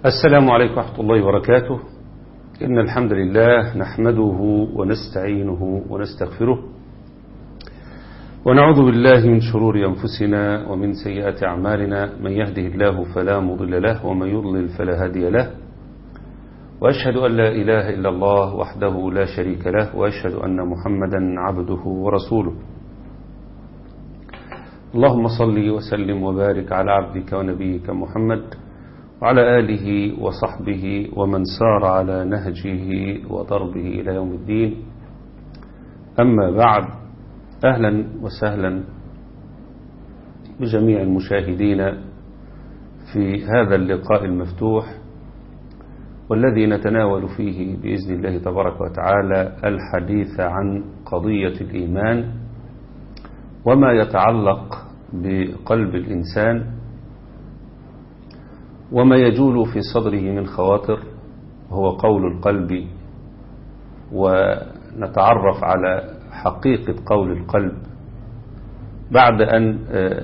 السلام عليكم ورحمة الله وبركاته. إن الحمد لله نحمده ونستعينه ونستغفره ونعوذ بالله من شرور أنفسنا ومن سيئات أعمالنا. من يهده الله فلا مضل له ومن يضلل فلا هادي له، وأشهد أن لا إله إلا الله وحده لا شريك له، وأشهد أن محمدا عبده ورسوله. اللهم صل وسلم وبارك على عبدك ونبيك محمد وعلى آله وصحبه ومن سار على نهجه وضربه إلى يوم الدين. أما بعد، أهلا وسهلا بجميع المشاهدين في هذا اللقاء المفتوح، والذي نتناول فيه بإذن الله تبارك وتعالى الحديث عن قضية الإيمان وما يتعلق بقلب الإنسان وما يجول في صدره من خواطر، وهو قول القلب. ونتعرف على حقيقة قول القلب بعد أن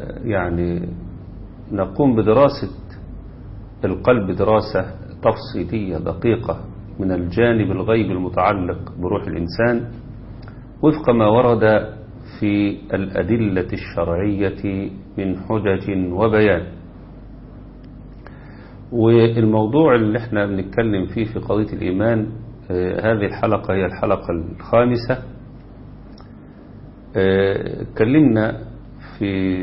نقوم بدراسة القلب دراسة تفصيلية دقيقة من الجانب الغيبي المتعلق بروح الإنسان وفق ما ورد في الأدلة الشرعية من حجج وبيان. والموضوع اللي احنا بنتكلم فيه في قضية الإيمان، هذه الحلقة هي الحلقة الخامسة. اتكلمنا في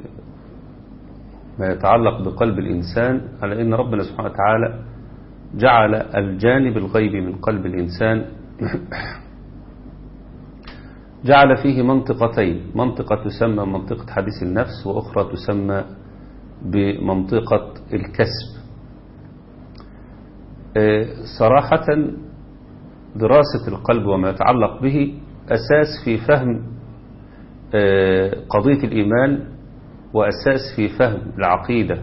ما يتعلق بقلب الإنسان على أن ربنا سبحانه وتعالى جعل الجانب الغيبي من قلب الإنسان جعل فيه منطقتين، منطقة تسمى منطقة حديث النفس، وأخرى تسمى بمنطقة الكسب. صراحة دراسة القلب وما يتعلق به أساس في فهم قضية الإيمان، وأساس في فهم العقيدة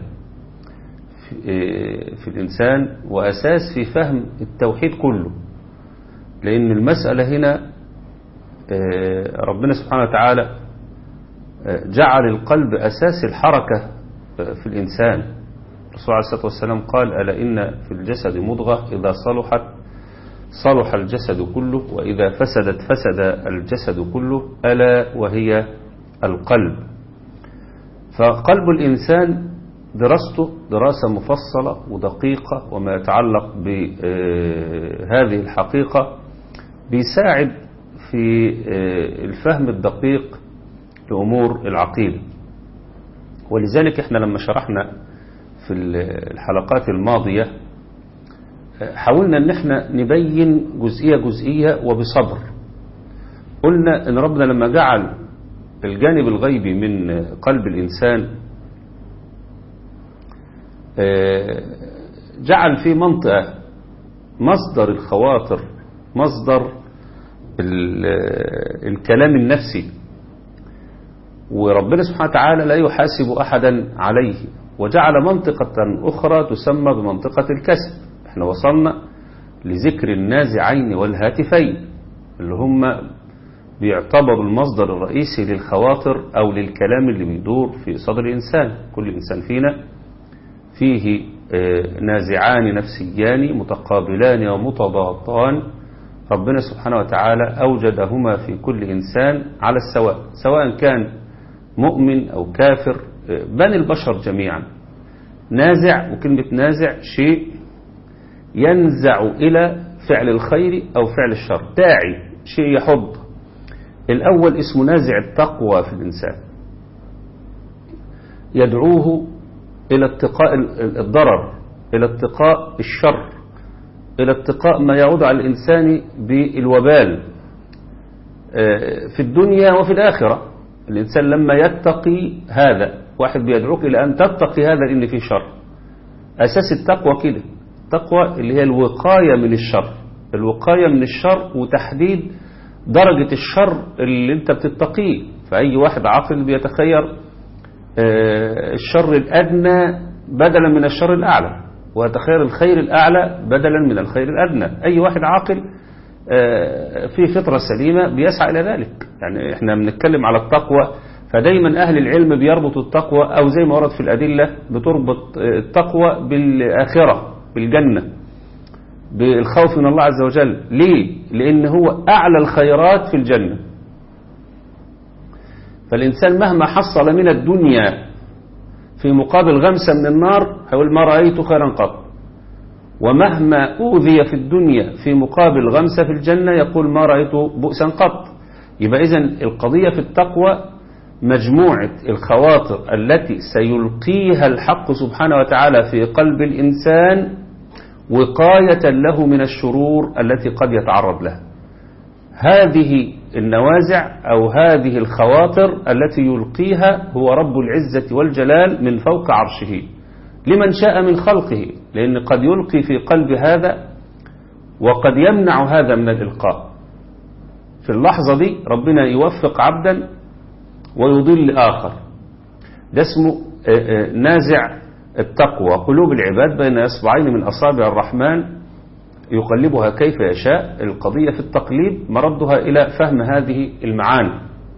في الإنسان، وأساس في فهم التوحيد كله. لأن المسألة هنا ربنا سبحانه وتعالى جعل القلب أساس الحركة في الإنسان. الرسول عليه الصلاة والسلام قال: ألا إن في الجسد مضغة إذا صلحت صلح الجسد كله، وإذا فسدت فسد الجسد كله، ألا وهي القلب. فقلب الإنسان دراسته دراسة مفصلة ودقيقة، وما يتعلق بهذه الحقيقة بيساعد في الفهم الدقيق لأمور العقيدة. ولذلك احنا لما شرحنا في الحلقات الماضية حاولنا ان احنا نبين جزئية جزئية وبصبر. قلنا ان ربنا لما جعل الجانب الغيبي من قلب الإنسان جعل فيه منطقة مصدر الخواطر، مصدر الكلام النفسي، وربنا سبحانه وتعالى لا يحاسب أحدا عليه. وجعل منطقة أخرى تسمى بمنطقة الكسب. احنا وصلنا لذكر النازعين والهاتفين اللي هم بيعتبروا المصدر الرئيسي للخواطر أو للكلام اللي بيدور في صدر الإنسان. كل إنسان فينا فيه نازعان نفسيان متقابلان ومتضادان، ربنا سبحانه وتعالى أوجدهما في كل إنسان على السواء، سواء كان مؤمن أو كافر، بني البشر جميعا. نازع، وكلمة نازع شيء ينزع إلى فعل الخير أو فعل الشر، داعي شيء يحض. الأول اسمه نازع التقوى في الإنسان، يدعوه إلى اتقاء الضرر، إلى اتقاء الشر، إلى اتقاء ما يعود على الإنسان بالوبال في الدنيا وفي الآخرة. الإنسان لما يتقي هذا، واحد بيدعوك إلى أن تتقي هذا لأن فيه شر. أساس التقوى كده، التقوى اللي هي الوقاية من الشر، الوقاية من الشر وتحديد درجة الشر اللي انت بتتقيه. فأي واحد عاقل بيتخير الشر الأدنى بدلا من الشر الأعلى، ويتخير الخير الأعلى بدلا من الخير الأدنى. أي واحد عاقل في فطرة سليمة بيسعى إلى ذلك. يعني احنا بنتكلم على التقوى، فدايما أهل العلم بيربطوا التقوى، أو زي ما ورد في الأدلة بتربط التقوى بالآخرة، بالجنة بالخوف من الله عز وجل. ليه؟ لأن هو أعلى الخيرات في الجنة. فالإنسان مهما حصل من الدنيا في مقابل غمسة من النار هيقول ما رأيت خيرا قط، ومهما أوذي في الدنيا في مقابل غمسة في الجنة يقول ما رأيت بؤسا قط. يبقى إذن القضية في التقوى مجموعة الخواطر التي سيلقيها الحق سبحانه وتعالى في قلب الإنسان وقاية له من الشرور التي قد يتعرض لها. هذه النوازع أو هذه الخواطر التي يلقيها هو رب العزة والجلال من فوق عرشه لمن شاء من خلقه، لأن قد يلقي في قلب هذا وقد يمنع هذا من الإلقاء. في اللحظة دي ربنا يوفق عبدا ويضل آخر. ده اسمه نازع التقوى. قلوب العباد بين إصبعين من أصابع الرحمن يقلبها كيف يشاء. القضية في التقليب مردها إلى فهم هذه المعاني.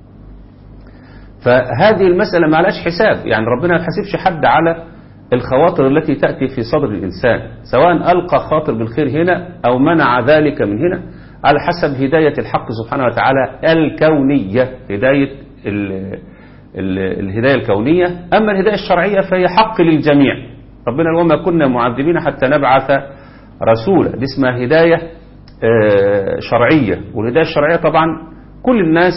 فهذه المسألة ما لهاش حساب، يعني ربنا ما يحاسبش حد على الخواطر التي تأتي في صدر الإنسان، سواء ألقى خاطر بالخير هنا أو منع ذلك من هنا، على حسب هداية الحق سبحانه وتعالى الكونية، هداية الهداية الكونية. أما الهداية الشرعية فهي حق للجميع. ربنا وما كنا معذبين حتى نبعث رسولا، دي اسمها هداية شرعية. والهداية الشرعية طبعا كل الناس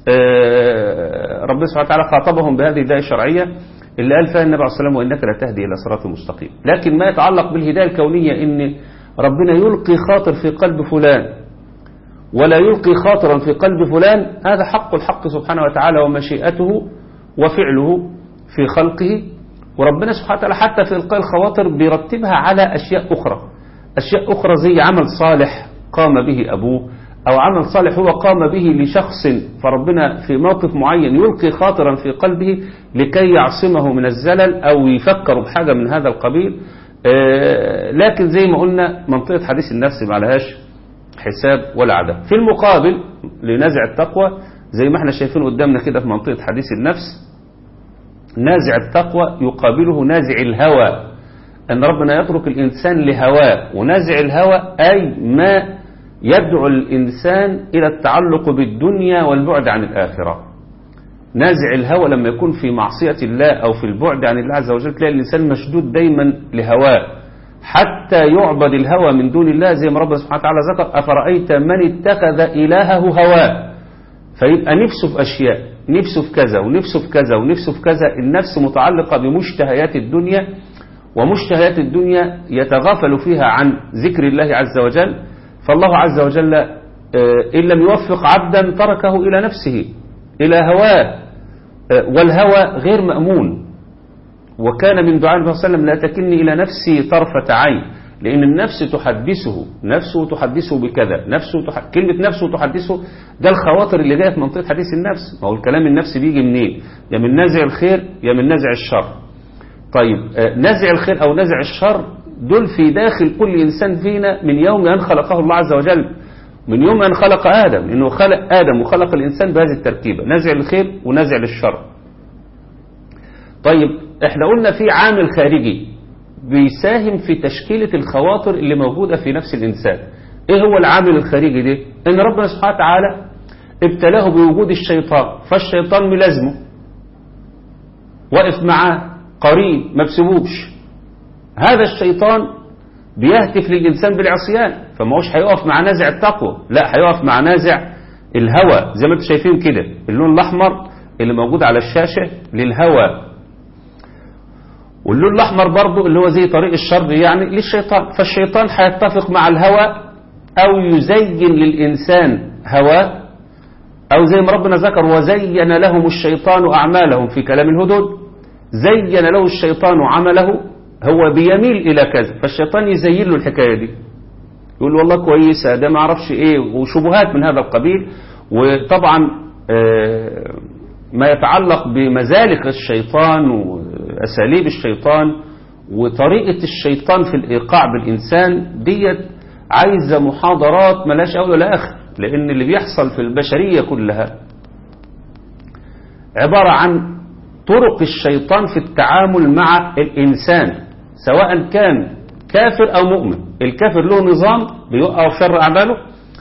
ربنا سبحانه وتعالى خاطبهم بهذه الهداية الشرعية اللي قال فيها النبي عليه الصلاة والسلام وإنك لا تهدي إلى صراط مستقيم. لكن ما يتعلق بالهداية الكونية إن ربنا يلقي خاطر في قلب فلان ولا يلقي خاطرا في قلب فلان، هذا حق الحق سبحانه وتعالى ومشيئته وفعله في خلقه. وربنا سبحانه وتعالى حتى في إلقاء الخواطر بيرتبها على أشياء أخرى زي عمل صالح قام به أبوه أو عمل صالح هو قام به لشخص، فربنا في موقف معين يلقي خاطرا في قلبه لكي يعصمه من الزلل أو يفكر بحاجة من هذا القبيل. لكن زي ما قلنا منطقة حديث النفس ما لهاش حساب ولا عدد. في المقابل لنازع التقوى زي ما احنا شايفين قدامنا كده في منطقة حديث النفس، نازع التقوى يقابله نازع الهوى، أن ربنا يترك الإنسان لهواه. ونازع الهوى أي ما يدعو الإنسان إلى التعلق بالدنيا والبعد عن الآخرة. نازع الهوى لما يكون في معصية الله أو في البعد عن الله عز وجل تلاقي الإنسان مشدود دايما لهواه حتى يعبد الهوى من دون الله، زي ما ربنا سبحانه وتعالى ذكر أفرأيت من اتخذ إلهه هواه. فيبقى نفسه في أشياء، نفسه في كذا ونفسه في كذا ونفسه في كذا. النفس متعلقة بمشتهيات الدنيا، ومشتهيات الدنيا يتغافل فيها عن ذكر الله عز وجل. فالله عز وجل إن لم يوفق عبدا تركه إلى نفسه إلى هواه، والهوى غير مأمون. وكان من دعاء النبي صلى الله عليه وسلم لا تكلني إلى نفسي طرفة عين، لأن النفس تحدثه، نفسه تحدثه بكذا، كلمة نفسه تحدثه، ده الخواطر اللي جاية في منطقة حديث النفس. ما هو الكلام النفسي بيجي منين؟ يا من نازع الخير يا من نازع الشر. طيب نازع الخير أو نازع الشر دول في داخل كل إنسان فينا من يوم أن خلقه الله عز وجل، من يوم أن خلق آدم، إنه خلق آدم وخلق الإنسان بهذه التركيبة، نازع للخير ونازع للشر. طيب احنا قلنا في عامل خارجي بيساهم في تشكيلة الخواطر اللي موجودة في نفس الإنسان. ايه هو العامل الخارجي ده؟ ان ربنا سبحانه وتعالى ابتلاه بوجود الشيطان، فالشيطان ملازمه واقف معاه قريب ما بسيبوش. هذا الشيطان بيهتف للإنسان بالعصيان، فما هوش هيقف مع نازع التقوى، لا هيقف مع نازع الهوى. زي ما انتم شايفين كده اللون الأحمر اللي موجود على الشاشة للهوى، واللون الأحمر برضو اللي هو زي طريق الشر يعني للشيطان. فالشيطان هيتفق مع الهوى أو يزين للإنسان هواه، أو زي ما ربنا ذكر وزين لهم الشيطان أعمالهم في كلام الهدود، زين له الشيطان عمله، هو بيميل إلى كذا، فالشيطان يزين له الحكاية دي، يقول له والله كويسة ده ما عرفش إيه، وشبهات من هذا القبيل. وطبعا ما يتعلق بمزالق الشيطان وأساليب الشيطان وطريقة الشيطان في الإيقاع بالإنسان ديت عايزة محاضرات ملاش أول ولا آخر، لأن اللي بيحصل في البشرية كلها عبارة عن طرق الشيطان في التعامل مع الإنسان، سواء كان كافر أو مؤمن. الكافر له نظام بيوقع شر أعماله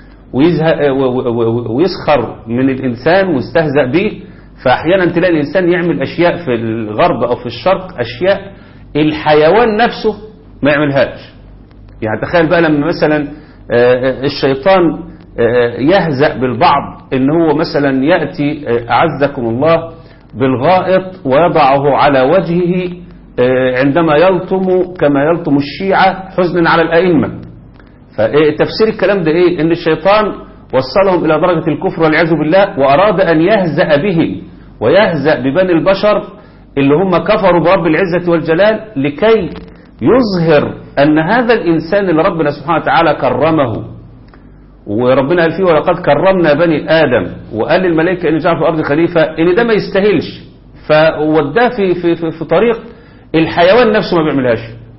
ويسخر من الإنسان ويستهزأ به. فأحيانا تلاقي الإنسان يعمل أشياء في الغرب أو في الشرق، أشياء الحيوان نفسه ما يعملهاش. يعني تخيل بقى لما مثلا الشيطان يهزأ بالبعض إن هو مثلا يأتي أعزكم الله بالغائط ويضعه على وجهه عندما يلطم كما يلطم الشيعة حزنا على الأئمة. فتفسير الكلام ده إيه؟ إن الشيطان وصلهم إلى درجة الكفر والعياذ بالله، وأراد أن يهزأ بهم ويهزأ ببني البشر اللي هم كفروا برب العزة والجلال، لكي يظهر أن هذا الإنسان اللي ربنا سبحانه وتعالى كرمه، وربنا قال فيه ولقد كرمنا بني آدم، وقال للملائكة إن جعل في الأرض خليفة، إن ده ما يستاهلش، فوداه في طريق الحيوان نفسه ما بيعملهاش.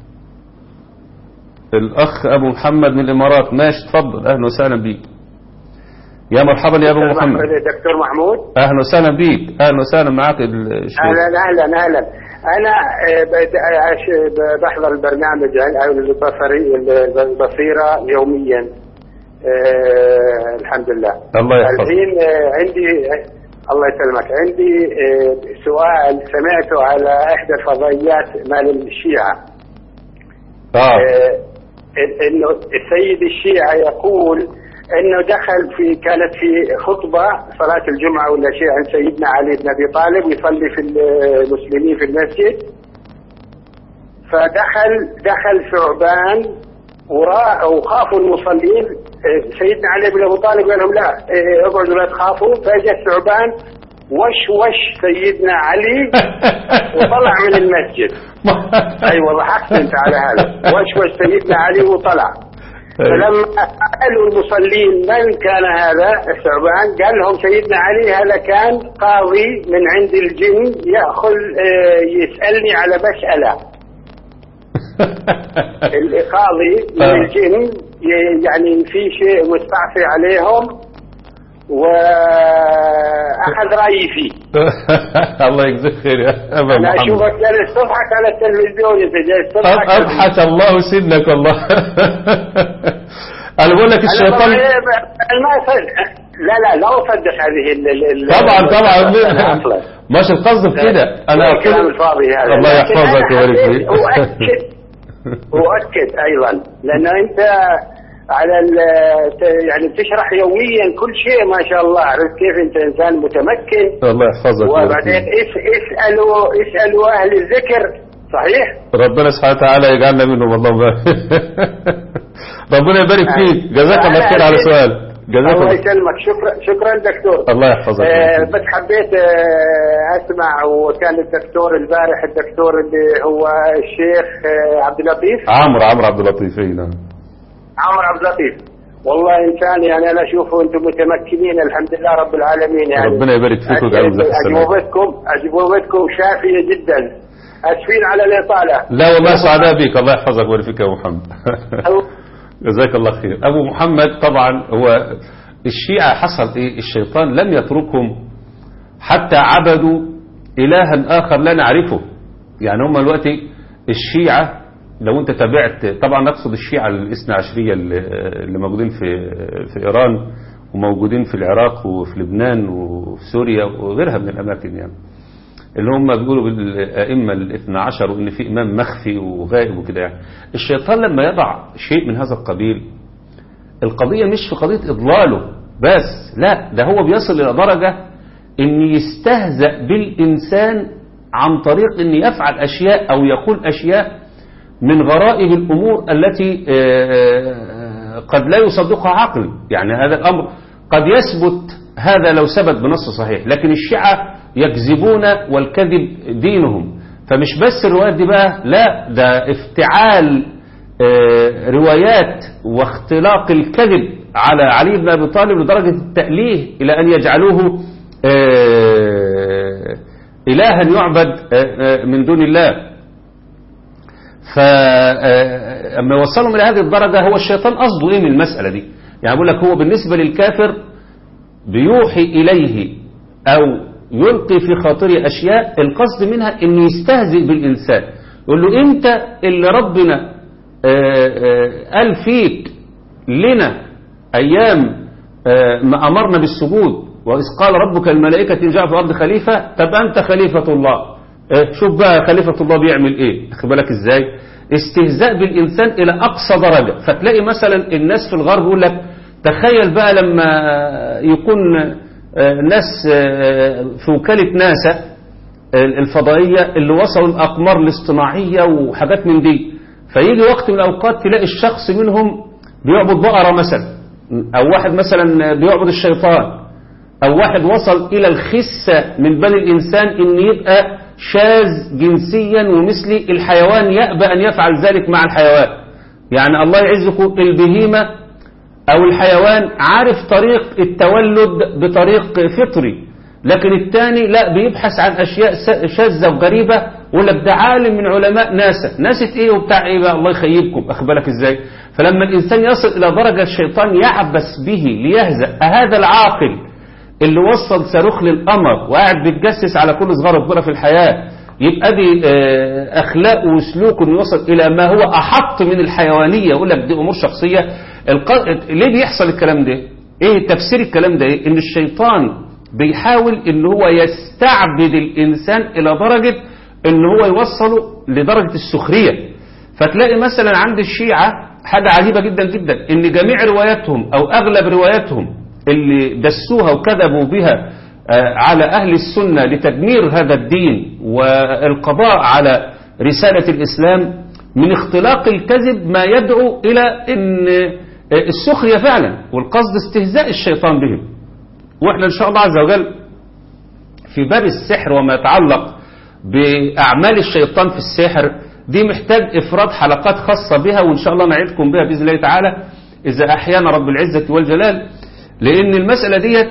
الأخ أبو محمد من الإمارات، ماشي اتفضل، أهلا وسهلا بيك. يا مرحبا يا أبو محمد. دكتور محمود، أهلا وسهلا بيك. أهلا وسهلا معك الشيخ. أهلا. أنا بحضر البرنامج البصيرة يوميا. الحمد لله. الله يحفظك. الحين عندي، الله يسلمك، عندي سؤال سمعته على إحدى الفضائيات مال الشيعة. إنه السيد الشيعة يقول إنه كانت في خطبة صلاة الجمعة ولا شيء عن سيدنا علي بن أبي طالب يصلي في المسلمين في المسجد، فدخل ثعبان وخافوا المصلين. سيدنا علي بن أبي طالب قال لهم لا اقعدوا لا تخافوا، فجاء الثعبان وش سيدنا علي وطلع من المسجد. أيوة ضحكت أنت على هذا. وش سيدنا علي وطلع. فلما قالوا المصلين من كان هذا الثعبان، قال لهم سيدنا علي هذا كان قاضي من عند الجن يسألني على مسألة. القاضي من الجن يعني في شيء مستعصي عليهم وأخذ رأيي فيه. الله يجزيك خير يا أبا محمد. أنا أشوفك جالس تضحك على التلفزيون، أنت جالس تضحك. أضحك الله سنك والله. أنا بقول لك الشيطان لا أصدق هذه طبعا ماشي القصد بكده. أنا الكلام الفاضي هذا. الله يحفظك ويبارك فيك. وأكد أيضا لأنه أنت على يعني بتشرح يوميا كل شيء ما شاء الله. عرفت كيف أنت إنسان متمكن. الله يحفظك. وبعدين اسألوا أهل الذكر. صحيح. ربنا سبحانه وتعالى يجعلنا منهم. الله ربنا يبارك فيك. جزاك الله خير على سؤال. الله يسلمك. شكرا دكتور. الله يحفظك. بس حبيت اسمع، وكان الدكتور البارح الدكتور اللي هو الشيخ عبد اللطيف عمرو عبد اللطيف. نعم عمرو عبد اللطيف. والله انسان يعني انا اشوفه انتم متمكنين الحمد لله رب العالمين. يعني ربنا يبارك فيك ويجعلك اجوبتكم شافيه جدا. اسفين على الاطاله. لا والله سعداء بك. الله يحفظك ويبارك فيك يا ابو محمد. جزاك الله خير. أبو محمد طبعا هو الشيعة حصل إيه؟ الشيطان لم يتركهم حتى عبدوا إلها آخر لا نعرفه. يعني هم دلوقتي الشيعة لو أنت تابعت، طبعا نقصد الشيعة الاثنى عشرية اللي موجودين في إيران وموجودين في العراق وفي لبنان وفي سوريا وغيرها من الأماكن، يعني اللي هم بيقولوا بالأئمة الاثنى عشر وإن في إمام مخفي وغائب وكده. يعني الشيطان لما يضع شيء من هذا القبيل، القضية مش في قضية إضلاله بس، لا، ده هو بيصل إلى درجة إن يستهزأ بالإنسان عن طريق إن يفعل أشياء أو يقول أشياء من غرائب الأمور التي قد لا يصدقها عقل. يعني هذا الأمر قد يثبت، هذا لو ثبت بنص صحيح، لكن الشيعة يكذبون والكذب دينهم. فمش بس الروايات دي بقى، لا، ده افتعال روايات واختلاق الكذب على علي بن أبي طالب لدرجة التأليه إلى أن يجعلوه إلها يعبد من دون الله. فأما يوصلهم إلى هذه الدرجة، هو الشيطان قصده إيه من المسألة دي؟ يعني بقول لك هو بالنسبة للكافر بيوحي إليه أو يلقي في خاطره أشياء القصد منها إنه يستهزئ بالإنسان، يقول له أنت اللي ربنا قال فيك لنا أيام ما أمرنا بالسجود وإذ قال ربك الملائكة جاء في الأرض خليفة، طب أنت خليفة الله، شوف بقى خليفة الله بيعمل إيه، أخد بالك إزاي؟ استهزاء بالإنسان إلى أقصى درجة. فتلاقي مثلا الناس في الغرب يقول لك تخيل بقى لما يكون ناس في وكالة ناسا الفضائية اللي وصلوا الأقمار الاصطناعية وحاجات من دي، فيجي وقت من الأوقات تلاقي الشخص منهم بيعبد بقرة مثلا، أو واحد مثلا بيعبد الشيطان، أو واحد وصل إلى الخسة من بني الإنسان إن يبقى شاذ جنسيا ومثل الحيوان، يأبى أن يفعل ذلك مع الحيوان. يعني الله يعزكم البهيمة أو الحيوان عارف طريق التولد بطريق فطري، لكن الثاني لا، بيبحث عن أشياء شاذة وغريبة، ولا ده عالم من علماء ناسا إيه وبتاع إيه بقى، الله يخيبكم، أخبرك إزاي؟ فلما الإنسان يصل إلى درجة الشيطان يعبس به ليهزأ هذا العاقل اللي وصل صاروخ للقمر وقاعد بيتجسس على كل صغيرة وكبيرة في الحياة، يبقى دي أخلاق وسلوك يوصل إلى ما هو أحط من الحيوانية، يقول لك دي أمور شخصية. ليه بيحصل الكلام ده؟ إيه تفسير الكلام ده؟ إيه؟ إن الشيطان بيحاول إن هو يستعبد الإنسان إلى درجة إن هو يوصله لدرجة السخرية. فتلاقي مثلا عند الشيعة حاجة عجيبة جدا جدا، إن جميع رواياتهم أو أغلب رواياتهم اللي دسوها وكذبوا بها على أهل السنة لتدمير هذا الدين والقضاء على رسالة الإسلام، من اختلاق الكذب ما يدعو إلى إن السخرية فعلا، والقصد استهزاء الشيطان بهم. وإحنا إن شاء الله عز وجل في باب السحر وما يتعلق بأعمال الشيطان في السحر دي محتاج إفراد حلقات خاصة بها، وإن شاء الله نعيدكم بها بإذن الله تعالى إذا أحيانا رب العزة والجلال. لأن المسألة ديت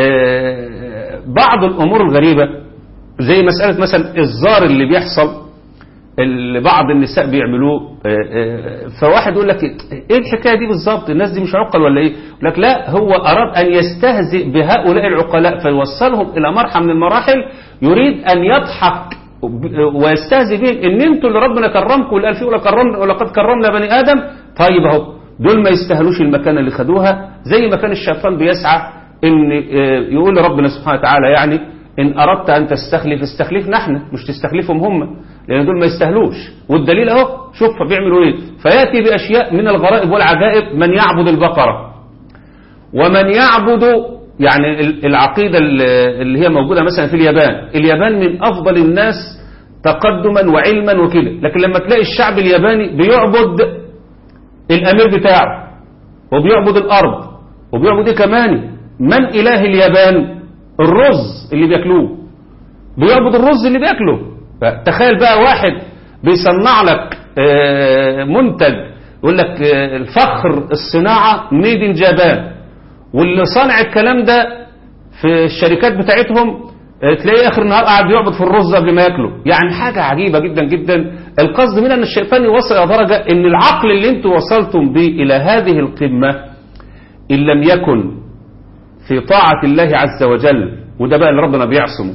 بعض الأمور الغريبة زي مسألة مثلا الزار اللي بيحصل اللي بعض النساء بيعملوه، فواحد يقول لك ايه الحكاية دي بالظبط، الناس دي مش عقل ولا ايه؟ يقول لك لا، هو أراد أن يستهزئ بهؤلاء العقلاء فيوصلهم إلى مرحلة من المراحل يريد أن يضحك ويستهزئ بهم ان انتوا اللي ربنا كرمكم، واللي قال فيه ولقد كرمنا بني آدم. طيب اهو دول ما يستاهلوش المكان اللي خدوها، زي ما كان الشيطان بيسعى ان يقول لربنا سبحانه وتعالى يعني ان اردت ان تستخلف استخلفنا احنا، مش تستخلفهم هم، لان دول ما يستاهلوش. والدليل اهو، شوف بيعملوا ايه، فياتي باشياء من الغرائب والعجائب. من يعبد البقره ومن يعبد يعني العقيده اللي هي موجوده مثلا في اليابان من افضل الناس تقدما وعلما وكده، لكن لما تلاقي الشعب الياباني بيعبد الامير بتاعه وبيعبد الارض وبيعبد ايه كمان، من اله اليابان؟ الرز اللي بياكلوه، بيعبد الرز اللي بياكله. تخيل بقى واحد بيصنع لك منتج يقول لك الفخر الصناعة ميد ان جابان، واللي صانع الكلام ده في الشركات بتاعتهم تلاقيه اخر النهار قاعد بيعبد في الرز قبل ما ياكله. يعني حاجة عجيبة جدا جدا. القصد منها ان الشيطان يوصل الى درجة ان العقل اللي انتوا وصلتم به الى هذه القمة ان لم يكن في طاعة الله عز وجل، وده بقى اللي ربنا بيعصمه.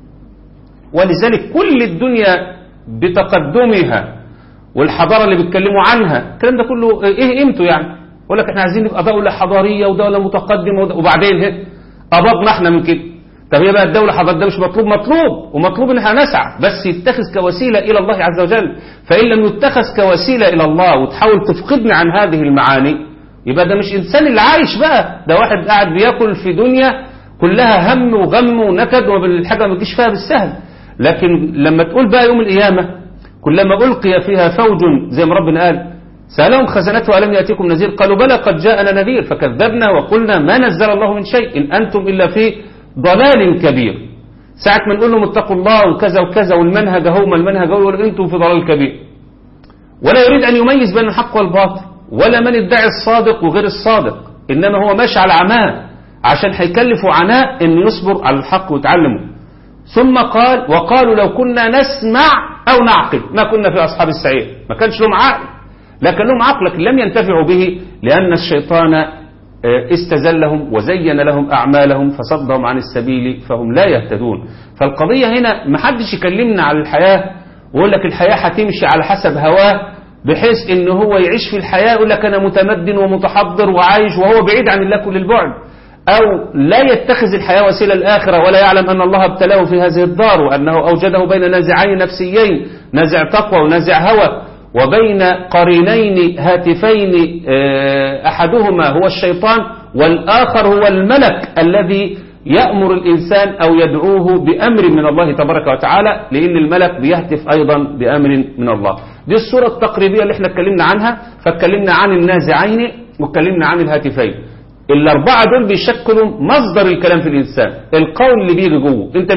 ولذلك كل الدنيا بتقدمها والحضارة اللي بيتكلموا عنها الكلام ده كله ايه قيمته؟ يعني يقول لك احنا عايزين نبقى دولة حضارية ودولة متقدمة وبعدين قبضنا احنا من كده. طب هي بقى الدولة حضارية ده مش مطلوب ومطلوب ان احنا نسعى، بس يتخذ كوسيلة الى الله عز وجل. فإن لم يتخذ كوسيلة الى الله وتحاول تفقدنا عن هذه المعاني، يبقى ده مش انسان اللي عايش بقى، ده واحد قاعد بياكل في دنيا كلها هم وغم ونكد والحاجة ما تجيش فيها بالسهل. لكن لما تقول بقى يوم القيامة كلما ألقي فيها فوج زي ما ربنا قال سألهم خزنته ألم يأتيكم نذير قالوا بلى قد جاءنا نذير فكذبنا وقلنا ما نزل الله من شيء إن أنتم إلا في ضلال كبير. ساعة ما نقول لهم اتقوا الله وكذا وكذا والمنهج هو ما المنهج هو أنتم في ضلال كبير. ولا يريد أن يميز بين الحق والباطل ولا من ادعي الصادق وغير الصادق، إنما هو ماشي على عماه عشان هيكلفوا عناء إن يصبر على الحق ويتعلمه. ثم قال وقالوا لو كنا نسمع أو نعقل ما كنا في أصحاب السعير. ما كانش لهم عقل، لكن لهم عقل لكن لم ينتفعوا به لأن الشيطان استزلهم وزين لهم أعمالهم فصدهم عن السبيل فهم لا يهتدون. فالقضية هنا ما حدش يكلمنا على الحياة ويقول لك الحياة هتمشي على حسب هواه بحيث ان هو يعيش في الحياة يقول لك انا متمدن ومتحضر وعايش وهو بعيد عن الله كل البعد، او لا يتخذ الحياة وسيلة الآخرة ولا يعلم ان الله ابتلاه في هذه الدار وانه اوجده بين نازعين نفسيين، نازع تقوى ونازع هوى، وبين قرينين هاتفين احدهما هو الشيطان والآخر هو الملك الذي يأمر الإنسان أو يدعوه بأمر من الله تبارك وتعالى، لأن الملك بيهتف أيضا بأمر من الله. دي الصورة التقريبية اللي احنا اتكلمنا عنها، فاتكلمنا عن النازعين واتكلمنا عن الهاتفين. الأربعة دول بيشكلوا مصدر الكلام في الإنسان، القول اللي بيجي جوه. أنت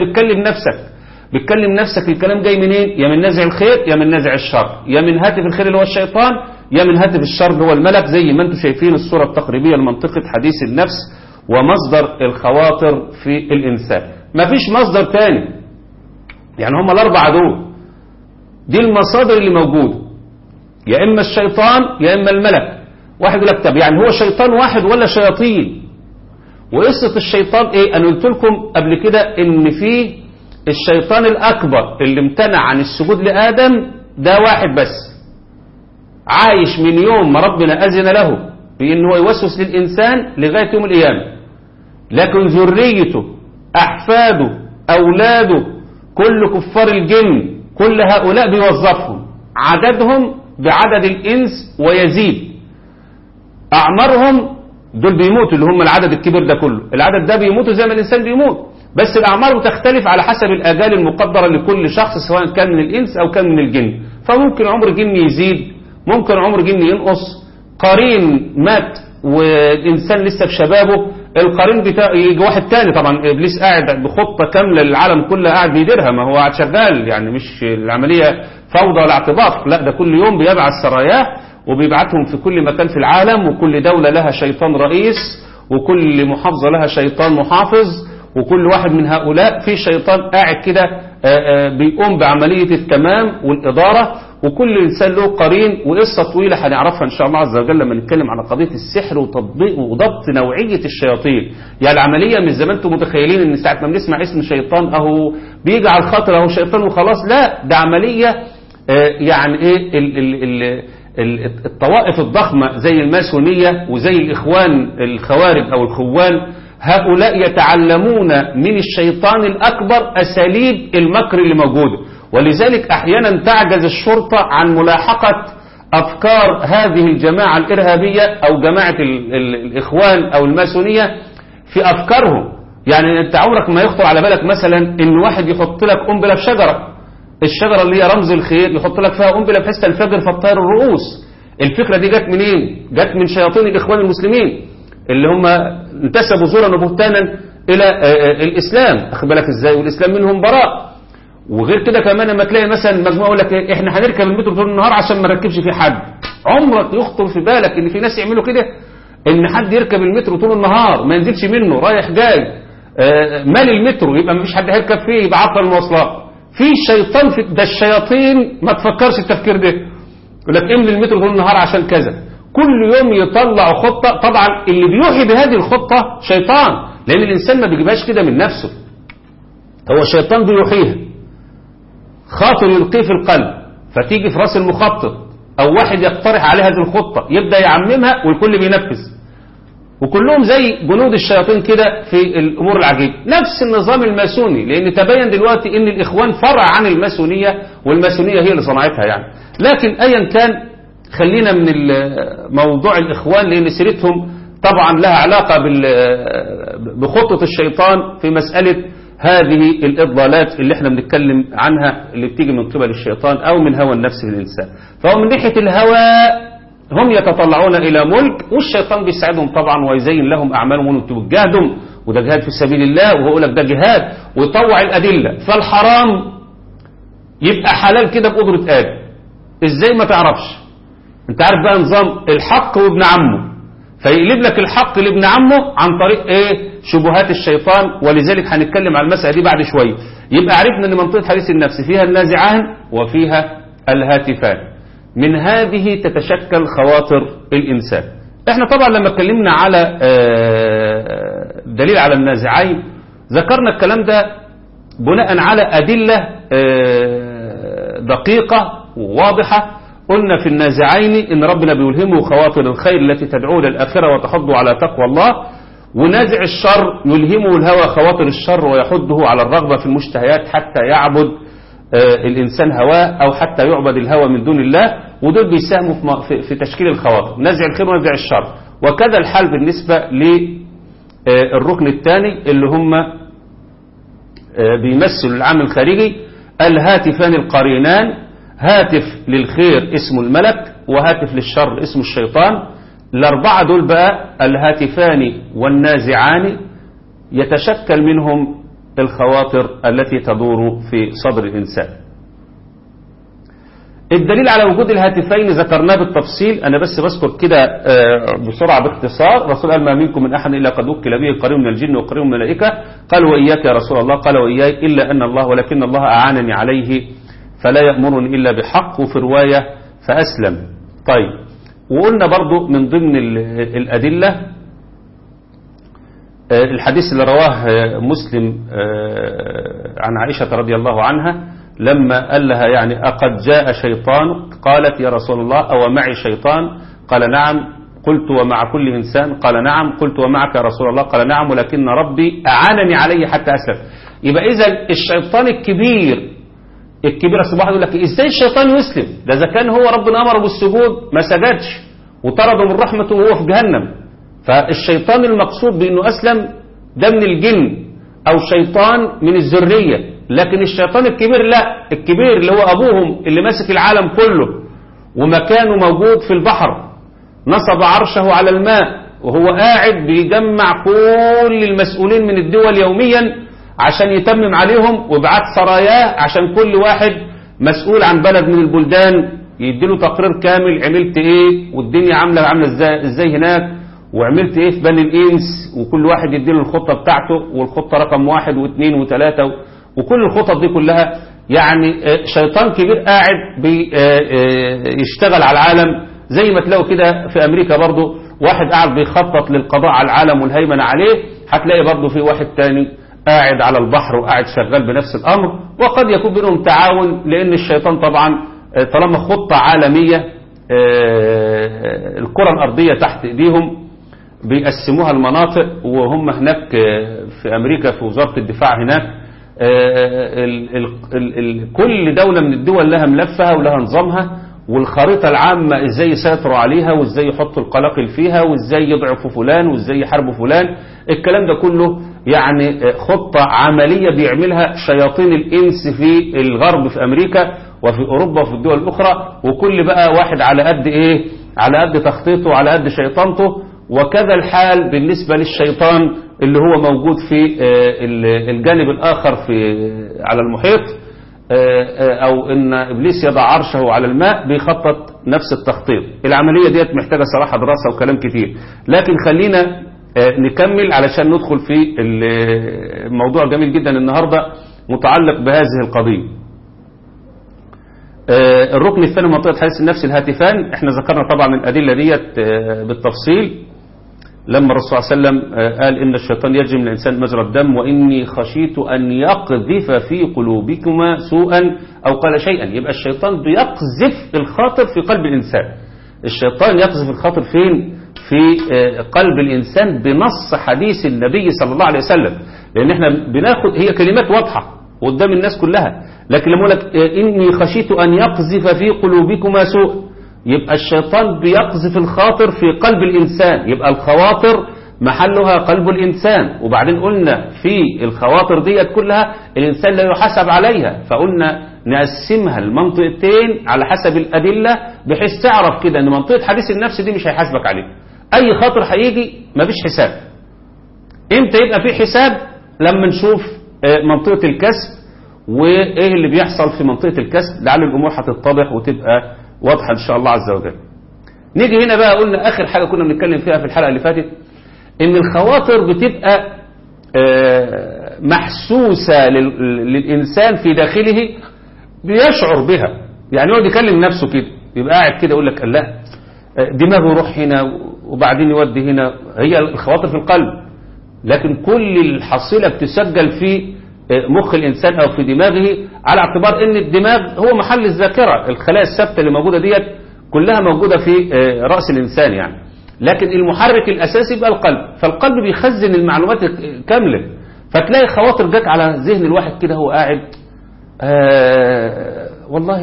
بتكلم نفسك الكلام جاي منين؟ يا من نازع الخير يا من نازع الشر، يا من هاتف الخير اللي هو الشيطان يا من هاتف الشر اللي هو الملك، زي ما انتم شايفين الصورة التقريبية لمنطقة حديث النفس ومصدر الخواطر في الإنسان. مفيش مصدر تاني، يعني هم الأربعة دول دي المصادر اللي موجودة، يا إما الشيطان يا إما الملك. واحد يقول لك طب يعني هو شيطان واحد ولا شياطين؟ وقصة الشيطان إيه؟ أنا قلت لكم قبل كده إن فيه الشيطان الأكبر اللي امتنع عن السجود لآدم، ده واحد بس عايش من يوم ما ربنا أذن له بأنه يوسوس للإنسان لغاية يوم القيامة، لكن ذريته أحفاده أولاده كل كفار الجن كل هؤلاء بيوظفهم، عددهم بعدد الإنس ويزيد، أعمارهم دول بيموتوا اللي هم العدد الكبير ده كله، العدد ده بيموتوا زي ما الإنسان بيموت، بس الأعمار بتختلف على حسب الآجال المقدرة لكل شخص سواء كان من الإنس أو كان من الجن. فممكن عمر جن يزيد، ممكن عمر جن ينقص، قرين مات والإنسان لسه في شبابه، القرين بتاعه يجي واحد تاني. طبعا إبليس قاعد بخطة كاملة للعالم كله قاعد بيديرها، ما هو قاعد شغال، يعني مش العملية فوضى ولا اعتباط، لا ده كل يوم بيبعث سراياه وبيبعتهم في كل مكان في العالم، وكل دولة لها شيطان رئيس وكل محافظة لها شيطان محافظ، وكل واحد من هؤلاء في شيطان قاعد كده بيقوم بعملية التمام والإدارة، وكل إنسان له قرين. وقصة طويلة هنعرفها إن شاء الله عز وجل لما نتكلم على قضية السحر وتطبيق وضبط نوعية الشياطين. يعني العملية مش زي ما انتم متخيلين إن ساعة ما بنسمع اسم شيطان أهو بيجي على الخاطر أهو شيطان وخلاص، لا ده عملية يعني إيه الطوائف الضخمة زي الماسونية وزي الإخوان الخوارج أو الخوان، هؤلاء يتعلمون من الشيطان الأكبر أساليب المكر اللي موجودة، ولذلك أحيانا تعجز الشرطة عن ملاحقة أفكار هذه الجماعة الإرهابية أو جماعة الإخوان أو الماسونية في أفكارهم. يعني أنت عمرك ما يخطر على بالك مثلا إن واحد يحط لك قنبلة في شجرة، الشجرة اللي هي رمز الخير يحط لك فيها قنبلة بحيث تنفجر فتطير الرؤوس. الفكرة دي جت منين؟ جت من شياطين الإخوان المسلمين اللي هم انتسبوا زورا وبهتانا إلى الإسلام، أخذ بالك إزاي، والإسلام منهم براء. وغير كده كمان لما تلاقي مثلا مجموعة يقول لك إحنا هنركب المترو طول النهار عشان ما نركبش فيه حد، عمرك يخطر في بالك إن في ناس يعملوا كده، إن حد يركب المترو طول النهار ما ينزلش منه رايح جاي مال المترو يبقى ما فيش حد هيركب فيه يبقى عطل المواصلات. في شيطان في ده، الشياطين ما تفكرش التفكير ده، يقول لك املي المترو طول النهار عشان كذا، كل يوم يطلعوا خطة. طبعا اللي بيوحي بهذه الخطة شيطان، لأن الإنسان ما بيجيبهاش كده من نفسه، هو الشيطان بيوحيها، خاطر يلقيه في القلب فتيجي في راس المخطط أو واحد يقترح عليه هذه الخطة يبدأ يعممها والكل بينفذ، وكلهم زي جنود الشياطين كده في الأمور العجيبة. نفس النظام الماسوني، لأن تبين دلوقتي إن الإخوان فرع عن الماسونية والماسونية هي اللي صنعتها يعني. لكن أيا كان خلينا من موضوع الإخوان لأن سيرتهم طبعا لها علاقة بخطة الشيطان في مسألة هذه الإضلالات اللي احنا بنتكلم عنها اللي بتيجي من قبل الشيطان أو من هوى النفس في الإنسان. فهو من ناحية الهوى هم يتطلعون إلى ملك، والشيطان بيساعدهم طبعا ويزين لهم أعمالهم وانتوا بتجاهدوا، وده جهاد في سبيل الله، وهو يقول لك ده جهاد ويطوع الأدلة. فالحرام يبقى حلال كده بقدرة آدم، إزاي ما تعرفش؟ انت عارف بقى نظام الحق وابن عمه، فيقلب لك الحق لابن عمه عن طريق ايه؟ شبهات الشيطان. ولذلك هنتكلم على المسألة دي بعد شوية. يبقى عرفنا ان منطقة حديث النفس فيها النازعان وفيها الهاتفان، من هذه تتشكل خواطر الإنسان. احنا طبعا لما اتكلمنا على دليل على النازعين ذكرنا الكلام ده بناء على أدلة دقيقة وواضحة، قلنا في النازعين إن ربنا بيلهمه خواطر الخير التي تدعوه للآخرة وتحضه على تقوى الله، ونازع الشر يلهمه الهوى خواطر الشر ويحضه على الرغبة في المشتهيات حتى يعبد الإنسان هواه أو حتى يعبد الهوى من دون الله، ودول بيساهموا في تشكيل الخواطر، نزع الخير ونزع الشر. وكذا الحال بالنسبة للركن الثاني اللي هم بيمثلوا العامل الخارجي، الهاتفان القرينان، هاتف للخير اسمه الملك وهاتف للشر اسمه الشيطان. الأربعة دول بقى الهاتفان والنازعان يتشكل منهم الخواطر التي تدور في صدر الإنسان. الدليل على وجود الهاتفين ذكرناه بالتفصيل، أنا بس بذكر كده بسرعة باختصار. الرسول قال ما منكم من أحد إلا قد وكل به قريب من الجن وقريب من الملائكة، قال وإياك يا رسول الله، قال وإياي، إلا أن الله ولكن الله أعانني عليه فلا يأمرني إلا بحق، وفي رواية فأسلم. طيب، وقلنا برضو من ضمن الأدلة الحديث اللي رواه مسلم عن عائشة رضي الله عنها لما قال لها يعني أقد جاء شيطان، قالت يا رسول الله أو معي شيطان؟ قال نعم. قلت ومع كل إنسان؟ قال نعم. قلت ومعك يا رسول الله؟ قال نعم، ولكن ربي أعانني عليه حتى أسلم. يبقى إذا الشيطان الكبير أصبح يقول لك إزاي الشيطان يسلم؟ ده إذا كان هو ربنا أمره بالسجود ما سجدش وطرده من رحمته وهو في جهنم. فالشيطان المقصود بأنه أسلم ده من الجن أو شيطان من الذرية، لكن الشيطان الكبير لا، الكبير اللي هو أبوهم اللي ماسك العالم كله ومكانه موجود في البحر، نصب عرشه على الماء وهو قاعد بيجمع كل المسؤولين من الدول يوميا عشان يتمم عليهم ويبعت سراياه عشان كل واحد مسؤول عن بلد من البلدان يديله تقرير كامل، عملت ايه والدنيا عامله ازاي هناك، وعملت ايه في بني الانس، وكل واحد يديله الخطه بتاعته، والخطه رقم 1 و2 و3 وكل الخطط دي كلها. يعني شيطان كبير قاعد بيشتغل على العالم، زي ما تلاقوا كده في امريكا برضو واحد قاعد بيخطط للقضاء على العالم والهيمنه عليه، هتلاقي برضو في واحد تاني قاعد على البحر وقاعد شغال بنفس الامر، وقد يكون بينهم تعاون، لان الشيطان طبعا طالما خطه عالميه الكره الارضيه تحت ايديهم بيقسموها المناطق، وهم هناك في امريكا في وزاره الدفاع هناك كل دولة من الدول لها ملفها ولها نظامها والخريطة العامة ازاي يسيطروا عليها وازاي يحطوا القلاقل فيها وازاي يضعفوا فلان وازاي يحاربوا فلان. الكلام ده كله يعني خطة عملية بيعملها شياطين الإنس في الغرب في أمريكا وفي أوروبا وفي الدول الأخرى، وكل بقى واحد على قد إيه، على قد تخطيطه وعلى قد شيطانته. وكذا الحال بالنسبة للشيطان اللي هو موجود في الجانب الآخر على المحيط، أو إن إبليس يضع عرشه على الماء بيخطط نفس التخطيط. العملية ديت محتاجة صراحة دراسة وكلام كتير، لكن خلينا نكمل علشان ندخل في الموضوع جميل جدا النهاردة متعلق بهذه القضية. الركن الثاني منطقة حديث النفس الهاتفان، احنا ذكرنا طبعا الأدلة ديت بالتفصيل لما الرسول صلى الله عليه وسلم قال إن الشيطان يجري من الإنسان مجرى الدم وإني خشيت أن يقذف في قلوبكما سوءا أو قال شيئا. يبقى الشيطان بيقذف الخاطر في قلب الإنسان. الشيطان يقذف الخاطر فين؟ في قلب الإنسان بنص حديث النبي صلى الله عليه وسلم، لأن احنا بناخد هي كلمات واضحة قدام الناس كلها، لكن لما يقول لك إني خشيت أن يقذف في قلوبكما سوء، يبقى الشيطان بيقذف الخاطر في قلب الإنسان، يبقى الخواطر محلها قلب الإنسان. وبعدين قلنا في الخواطر ديت كلها الإنسان لا يحاسب عليها، فقلنا نقسمها المنطقتين على حسب الأدلة بحيث تعرف كده أن منطقة حديث النفس دي مش هيحاسبك عليه. أي خاطر هيجي مفيش حساب. إمتى يبقى في حساب؟ لما نشوف منطقة الكسب وإيه اللي بيحصل في منطقة الكسب، لعل الأمور هتتضح وتبقى واضحة إن شاء الله عز وجل. نيجي هنا بقى قلنا آخر حاجة كنا بنتكلم فيها في الحلقة اللي فاتت، إن الخواطر بتبقى محسوسة للإنسان في داخله بيشعر بها. يعني يقعد يكلم نفسه كده، يبقى قاعد كده يقول لك الله دماغه يروح هنا وبعدين يودي هنا. هي الخواطر في القلب، لكن كل الحصيلة بتسجل في مخ الإنسان أو في دماغه، على اعتبار أن الدماغ هو محل الذاكرة، الخلايا الثابتة اللي موجودة ديت كلها موجودة في رأس الإنسان يعني. لكن المحرك الأساسي بقى القلب، فالقلب بيخزن المعلومات كاملة. فتلاقي خواطر جت على ذهن الواحد كده هو قاعد، والله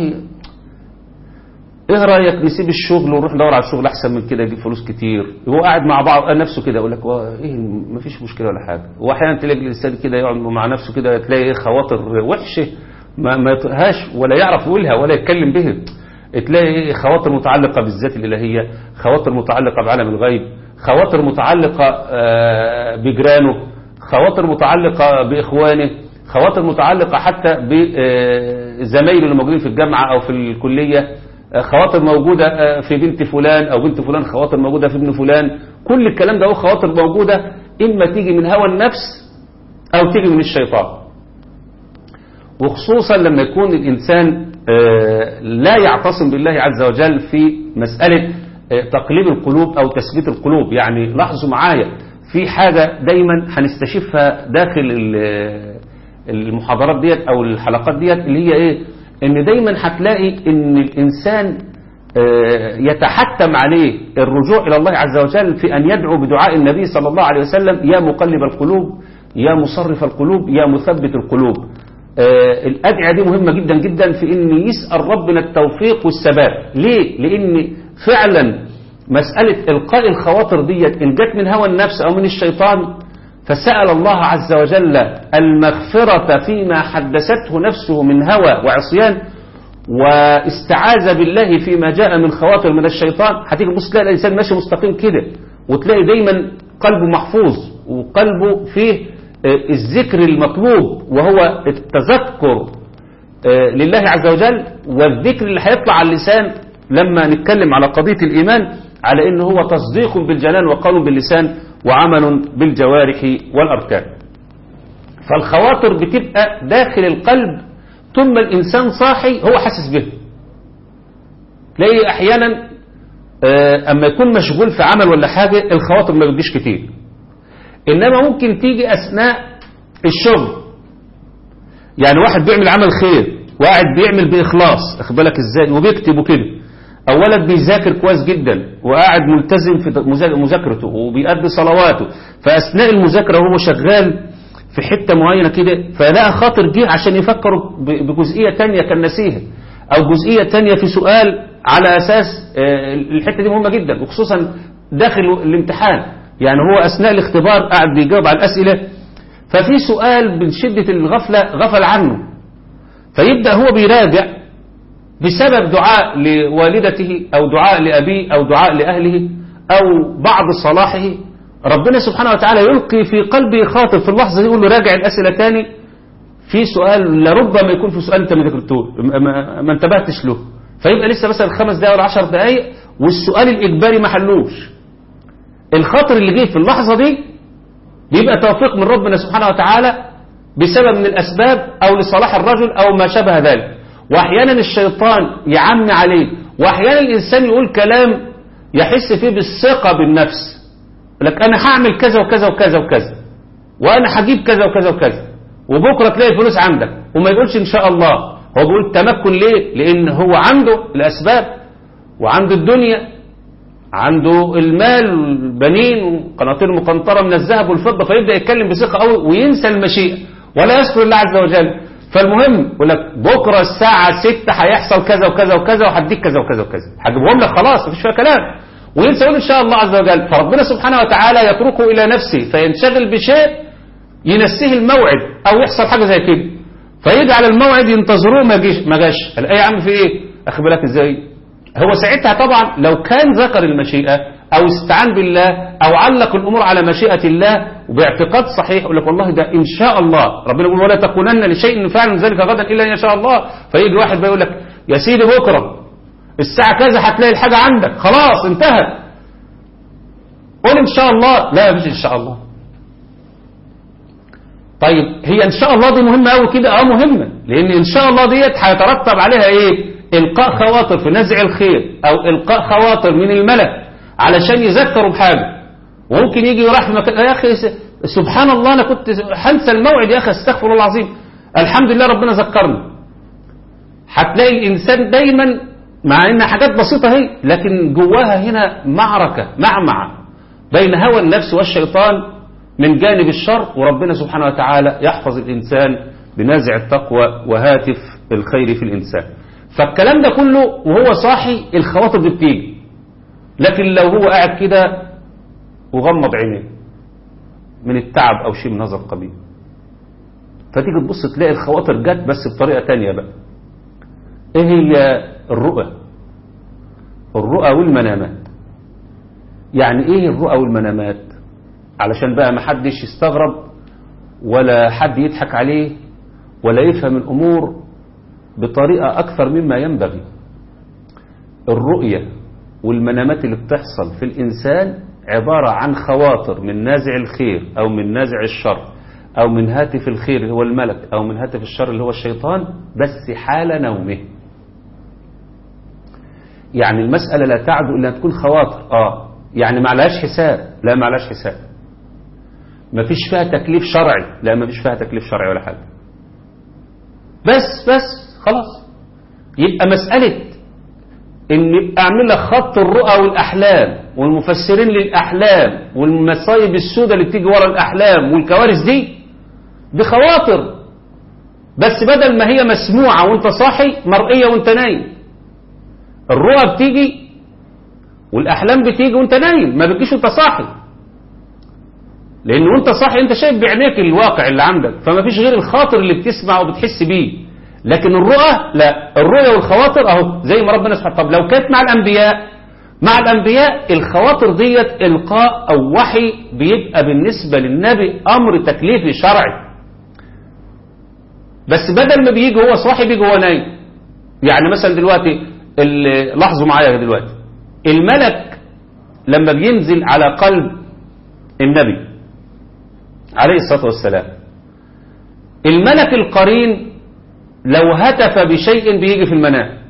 ايه رأيك نسيب الشغل ونروح ندور على الشغل احسن من كده، يجيب فلوس كتير. هو قاعد مع بعض نفسه كده يقول لك ايه مفيش مشكله ولا حاجه. واحيانا تلاقي الانسان كده يقعد مع نفسه كده، تلاقي ايه خواطر وحشه ما يطقهاش ولا يعرف يقولها ولا يتكلم بها. تلاقي ايه خواطر متعلقه بالذات الالهيه، خواطر متعلقه بعالم الغيب، خواطر متعلقه بجيرانه، خواطر متعلقه باخوانه، خواطر متعلقه حتى بزمايله اللي موجودين في الجامعه او في الكليه، خواطر موجودة في بنت فلان أو بنت فلان، خواطر موجودة في ابن فلان. كل الكلام ده هو خواطر موجودة، إما تيجي من هوى النفس أو تيجي من الشيطان. وخصوصا لما يكون الإنسان لا يعتصم بالله عز وجل في مسألة تقليب القلوب أو تثبيت القلوب. يعني لاحظوا معايا في حاجة دايما هنستشفها داخل المحاضرات ديت أو الحلقات ديت، اللي هي إيه؟ ان دايما هتلاقي ان الانسان يتحتم عليه الرجوع الى الله عز وجل في ان يدعو بدعاء النبي صلى الله عليه وسلم: يا مقلب القلوب، يا مصرف القلوب، يا مثبت القلوب. الادعية دي مهمة جدا جدا في ان يسأل ربنا التوفيق والثبات. ليه؟ لان فعلا مسألة القاء الخواطر ديت ان جت من هوى النفس او من الشيطان، فسأل الله عز وجل المغفرة فيما حدثته نفسه من هوى وعصيان، واستعاذ بالله فيما جاء من خواطر من الشيطان. هتيجي تبص تلاقي الإنسان ماشي مستقيم كده، وتلاقي دايما قلبه محفوظ وقلبه فيه الذكر المطلوب، وهو التذكر لله عز وجل، والذكر اللي هيطلع على اللسان لما نتكلم على قضية الإيمان، على إنه هو تصديق بالجنان وقول باللسان وعمل بالجوارح والأركان. فالخواطر بتبقى داخل القلب ثم الإنسان صاحي هو حاسس به. تلاقي أحيانا أما يكون مشغول في عمل ولا حاجة الخواطر ما بتجيش كتير، إنما ممكن تيجي أثناء الشغل. يعني واحد بيعمل عمل خير وقاعد بيعمل بإخلاص، أخد بالك إزاي، وبيكتب وكده، أو ولد بيذاكر كويس جدا وقاعد ملتزم في مذاكرته وبيأدي صلواته، فأثناء المذاكرة وهو شغال في حتة معينة كده فلقى خاطر جه عشان يفكر بجزئية تانية كان نسيها، أو جزئية تانية في سؤال، على أساس الحتة دي مهمة جدا، وخصوصا داخل الامتحان. يعني هو أثناء الاختبار قاعد بيجاوب على الأسئلة، ففي سؤال من شدة الغفلة غفل عنه، فيبدأ هو بيراجع بسبب دعاء لوالدته أو دعاء لأبيه أو دعاء لأهله أو بعض صلاحه. ربنا سبحانه وتعالى يلقي في قلبه خاطر في اللحظة دي، يقول له راجع الأسئلة تاني، في سؤال لربما يكون في سؤال أنت ما ذكرتوه ما انتبهتش له، فيبقى لسه مثلا 5 دقائق ولا 10 دقائق والسؤال الإجباري ما حلوش. الخاطر اللي جه في اللحظة دي بيبقى توفيق من ربنا سبحانه وتعالى بسبب من الأسباب أو لصلاح الرجل أو ما شابه ذلك. وأحيانا الشيطان يعمي عليه، وأحيانا الإنسان يقول كلام يحس فيه بالثقة بالنفس، لك أنا هعمل كذا وكذا وكذا وكذا، وأنا هجيب كذا وكذا وكذا، وبكرة تلاقي الفلوس عندك، وما يقولش إن شاء الله. هو بيقول تمكن. ليه؟ لأن هو عنده الأسباب وعنده الدنيا، عنده المال والبنين وقناطير مقنطرة من الذهب والفضة، فيبدأ يتكلم بثقة قوي وينسى المشيئة ولا يذكر الله عز وجل. فالمهم يقول لك بكرة الساعة 6 هيحصل كذا وكذا وكذا وهديك كذا وكذا وكذا، هجيبهم لك خلاص مفيش فيها كلام، وينسى يقول إن شاء الله عز وجل. فربنا سبحانه وتعالى يتركه إلى نفسه فينشغل بشيء ينسيه الموعد أو يحصل حاجة زي كده، فيجعل الموعد ينتظروه ما جاش. قال إيه يا عم في إيه؟ أخد بالك إزاي؟ هو ساعتها طبعا لو كان ذكر المشيئة أو استعان بالله أو علق الأمور على مشيئة الله وباعتقاد صحيح، يقول لك والله ده إن شاء الله. ربنا يقول ولا تكونن لشيء فعل ذلك غدا إلا إن شاء الله. فيجي واحد بقى يقول لك يا سيدي بكرة الساعة كذا هتلاقي الحاجة عندك، خلاص انتهت، قول إن شاء الله. لا مش إن شاء الله. طيب هي إن شاء الله دي مهمة أوي كده؟ مهمة، لأن إن شاء الله ديت هيترتب عليها إيه؟ إلقاء خواطر في نزع الخير أو إلقاء خواطر من الملك علشان يذكروا بحاجة. وممكن يجي وراح في مكان يا أخي سبحان الله أنا كنت هنسى الموعد يا أخي، استغفر الله العظيم، الحمد لله ربنا ذكرني. هتلاقي الإنسان دايما مع إنها حاجات بسيطة هي، لكن جواها هنا معركة معمعة بين هوى النفس والشيطان من جانب الشر، وربنا سبحانه وتعالى يحفظ الإنسان بنازع التقوى وهاتف الخير في الإنسان. فالكلام ده كله وهو صاحي الخواطر دي بتيجي، لكن لو هو قاعد كده وغمض عينيه من التعب أو شيء من هذا القبيل، فتيجي تبص تلاقي الخواطر جت بس بطريقة تانية بقى. ايه هي الرؤى؟ الرؤى والمنامات. يعني ايه الرؤى والمنامات؟ علشان بقى ما حدش يستغرب ولا حد يضحك عليه ولا يفهم الأمور بطريقة أكثر مما ينبغي. الرؤية والمنامات اللي بتحصل في الإنسان عبارة عن خواطر من نازع الخير أو من نازع الشر أو من هاتف الخير اللي هو الملك أو من هاتف الشر اللي هو الشيطان، بس حال نومه. يعني المسألة لا تعد إلا تكون خواطر. يعني ما عليهاش حساب. لا، ما عليهاش حساب. ما فيش فيها تكليف شرعي. لا، ما فيش فيها تكليف شرعي ولا حاجة. بس خلاص. يبقى مسألة إن يبقى أعمل لك خط الرؤى والأحلام والمفسرين للأحلام والمصايب السوداء اللي بتيجي ورا الأحلام والكوارث دي خواطر، بس بدل ما هي مسموعة وانت صاحي مرئية وانت نايم. الرؤى بتيجي والأحلام بتيجي وانت نايم، ما بتجيش وانت صاحي، لأن وانت صاحي انت شايف بعينيك الواقع اللي عندك، فما فيش غير الخاطر اللي بتسمع وبتحس بيه. لكن الرؤى لا، الرؤى والخواطر اهو زي ما ربنا سبحانه. طب لو كانت مع الأنبياء الخواطر ديت إلقاء أو وحي بيبقى بالنسبة للنبي أمر تكليفي شرعي، بس بدل ما بيجي هو صاحي بيجي هو نايم. يعني مثلا دلوقتي لاحظوا معايا دلوقتي، الملك لما بينزل على قلب النبي عليه الصلاة والسلام، الملك القرين لو هتف بشيء بيجي في المنام.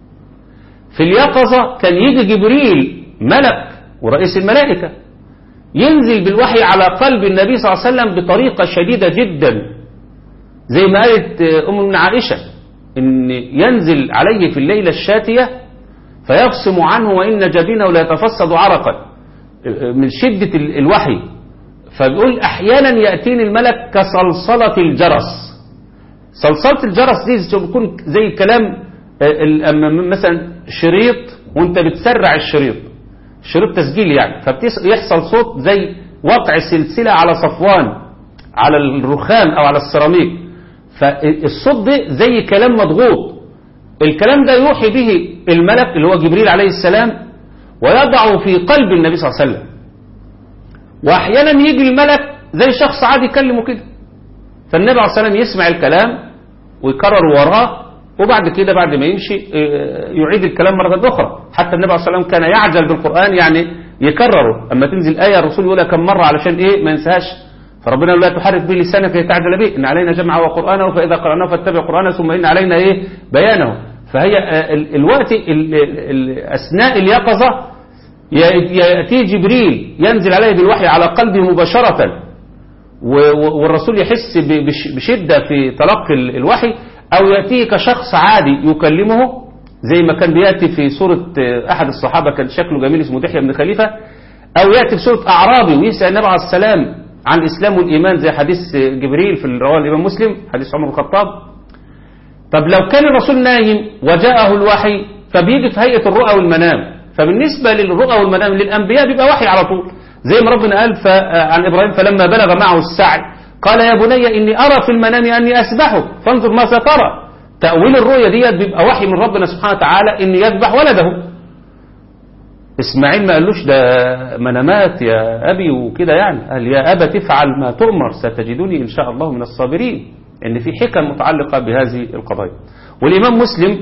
في اليقظة كان يجي جبريل ملك ورئيس الملائكة ينزل بالوحي على قلب النبي صلى الله عليه وسلم بطريقة شديدة جدا، زي ما قالت أم عائشة إن ينزل عليه في الليلة الشاتية فيفصم عنه وإن جبينه لا يتفسد عرقا من شدة الوحي. فبيقول أحيانا يأتيني الملك كصلصلة الجرس. صلصلة الجرس دي بتكون زي كلام مثلا شريط وانت بتسرع الشريط تسجيل يعني، فبيحصل صوت زي وقع سلسلة على صفوان على الرخام أو على السيراميك، فالصوت ده زي كلام مضغوط. الكلام ده يوحي به الملك اللي هو جبريل عليه السلام ويضعه في قلب النبي صلى الله عليه وسلم. وأحيانا يجي الملك زي شخص عادي يكلمه كده، فالنبي عليه السلام يسمع الكلام ويكرر وراه، وبعد كده بعد ما يمشي يعيد الكلام مرة أخرى. حتى النبي عليه السلام كان يعجل بالقرآن، يعني يكرره. أما تنزل آية الرسول يقولها كم مرة علشان ما ينساهاش. فربنا يقول لا تحرك به لسانك لتعجل به، إن علينا جمعه وقرآنه فإذا قرأناه فاتبع قرآنه ثم إن علينا بيانه. فهي الوقت أثناء اليقظة يأتي جبريل ينزل عليه بالوحي على قلبه مباشرة، والرسول يحس بشدة في تلقي الوحي، أو يأتيه كشخص عادي يكلمه زي ما كان بيأتي في سورة أحد الصحابة كان شكله جميل اسمه دحية بن خليفة، أو يأتي في سورة أعرابي ويسأل النبي عليه السلام عن الإسلام والإيمان زي حديث جبريل في رواه الإمام مسلم حديث عمر بن الخطاب. طب لو كان الرسول نايم وجاءه الوحي فبيجي في هيئة الرؤى والمنام. فبالنسبة للرؤى والمنام للأنبياء بيبقى وحي على طول، زي ما ربنا قال عن إبراهيم فلما بلغ معه السعي قال يا بني إني أرى في المنام أني أسبحك فانظر ما سترى. تأويل الرؤية ديت بيبقى وحي من ربنا سبحانه وتعالى إن يذبح ولده. إسماعيل ما قالوش ده منامات يا أبي وكده، يعني قال يا أبا تفعل ما تؤمر ستجدني إن شاء الله من الصابرين. إن في حكم متعلقة بهذه القضايا. والإمام مسلم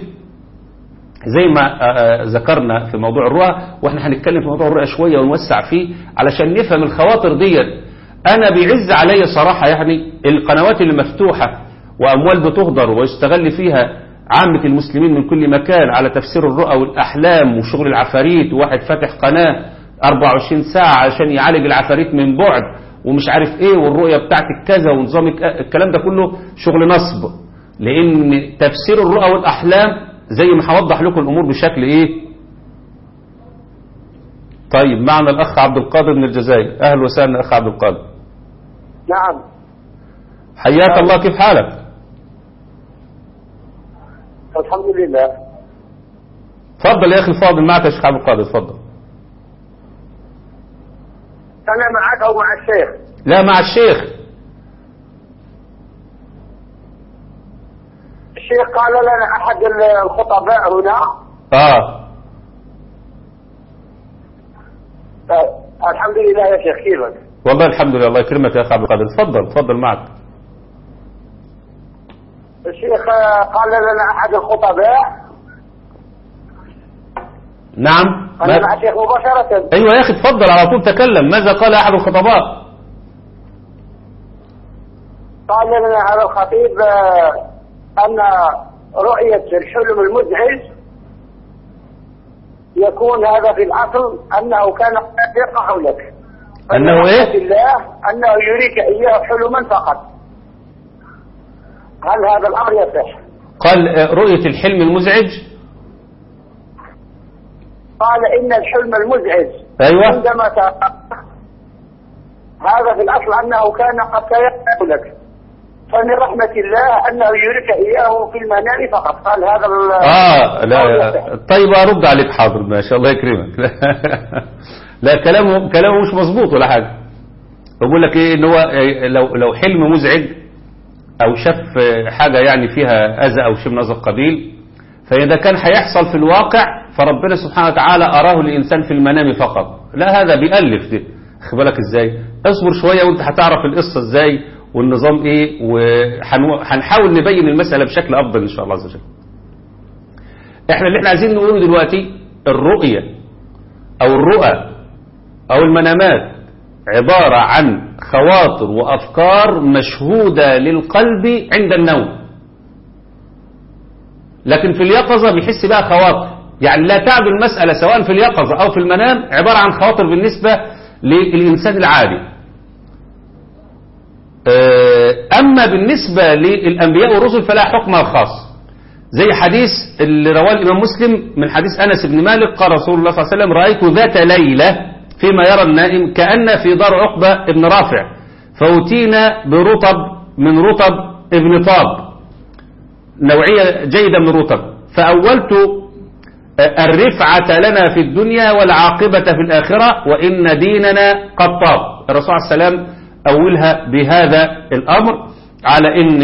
زي ما ذكرنا في موضوع الرؤى، وإحنا هنتكلم في موضوع الرؤى شوية ونوسع فيه علشان نفهم الخواطر ديت. أنا بيعز علي صراحة يعني القنوات اللي مفتوحة وأموال بتهدر ويستغل فيها عامة المسلمين من كل مكان على تفسير الرؤى والأحلام وشغل العفاريت، وواحد فاتح قناة 24 ساعة عشان يعالج العفاريت من بعد ومش عارف ايه والرؤية بتاعتك كذا ونظامك الكلام ده كله شغل نصب، لان تفسير الرؤى والاحلام زي ما هوضح لكم الامور بشكل ايه. طيب معنا الاخ عبد القادر من الجزائر. اهلا وسهلا اخ عبد القادر. نعم. حياك الله، كيف حالك؟ الحمد لله. تفضل يا اخي الفاضل، معك يا شيخ عبد القادر، تفضل. انا معك او مع الشيخ؟ لا مع الشيخ. الشيخ قال لنا احد الخطباء هنا. الحمد لله يا شيخ، كيفك؟ والله الحمد لله، الله يكرمك يا اخي عبد القادر، تفضل معك. الشيخ قال لنا احد الخطباء. نعم. انا مع الشيخ مباشرة. ايوه يا اخي تفضل على طول تكلم. ماذا قال احد الخطباء؟ قال لنا هذا الخطيب ان رؤية الحلم المزعج يكون هذا في الاصل انه كان يقع حولك. انه ايه؟ الله انه يريك اياه حلما فقط. هل هذا الامر يصح؟ قال رؤية الحلم المزعج. قال ان الحلم المزعج ايوه عندما هذا في الاصل انه كان قد يقع لك، فمن رحمة الله انه يريك اياه في المنام فقط. قال هذا لا طيب ارد عليك، حاضر ماشي الله يكرمك. لا كلامه مش مظبوط ولا حاجه. بقول لك ايه، ان هو لو حلم مزعج او شاف حاجه يعني فيها اذى او شيء من هذا القبيل، فاذا كان هيحصل في الواقع فربنا سبحانه وتعالى اراه الانسان في المنام فقط. لا هذا بيألف ده، خد بالك ازاي. اصبر شويه وانت هتعرف القصه ازاي والنظام ايه، وهنحاول نبين المسألة بشكل افضل ان شاء الله عز وجل. احنا اللي احنا عايزين نقوله دلوقتي الرؤية او الرؤى او المنامات عبارة عن خواطر وافكار مشهودة للقلب عند النوم، لكن في اليقظة بيحس بها خواطر. يعني لا تعد المسألة سواء في اليقظة او في المنام عبارة عن خواطر بالنسبة للإنسان العادي. أما بالنسبة للأنبياء والرسل فلا حكم خاص، زي حديث اللي رواه الإمام مسلم من حديث أنس بن مالك قال رسول الله صلى الله عليه وسلم: رأيت ذات ليلة فيما يرى النائم كأن في دار عقبة ابن رافع فأتينا برطب من رطب ابن طاب، نوعية جيدة من رطب، فأولت الرفعة لنا في الدنيا والعاقبة في الآخرة وإن ديننا قد طاب. الرسول عليه السلام أولها بهذا الأمر على إن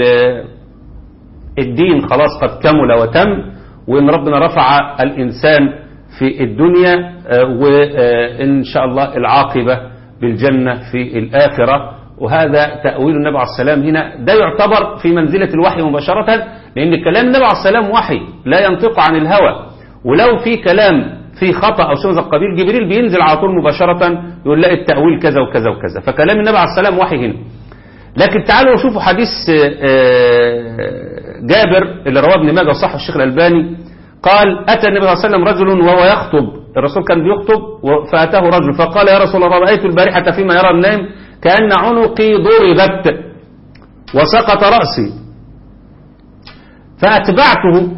الدين خلاص قد كمل وتم، وإن ربنا رفع الإنسان في الدنيا، وإن شاء الله العاقبة بالجنة في الآخرة. وهذا تأويل النبي عليه السلام هنا، ده يعتبر في منزلة الوحي مباشرة، لأن كلام النبي عليه السلام وحي لا ينطق عن الهوى، ولو في كلام في خطأ أو شيء من القبيل جبريل بينزل على طول مباشرة يقول لا التأويل كذا وكذا وكذا، فكلام النبي عليه السلام وحي هنا. لكن تعالوا شوفوا حديث جابر اللي رواه ابن ماجه وصححه الشيخ الألباني، قال: أتى النبي صلى الله عليه وسلم رجل وهو يخطب، الرسول كان بيخطب فأتاه رجل فقال: يا رسول الله رأيت البارحة فيما يرى النائم كأن عنقي ضربت وسقط رأسي فأتبعته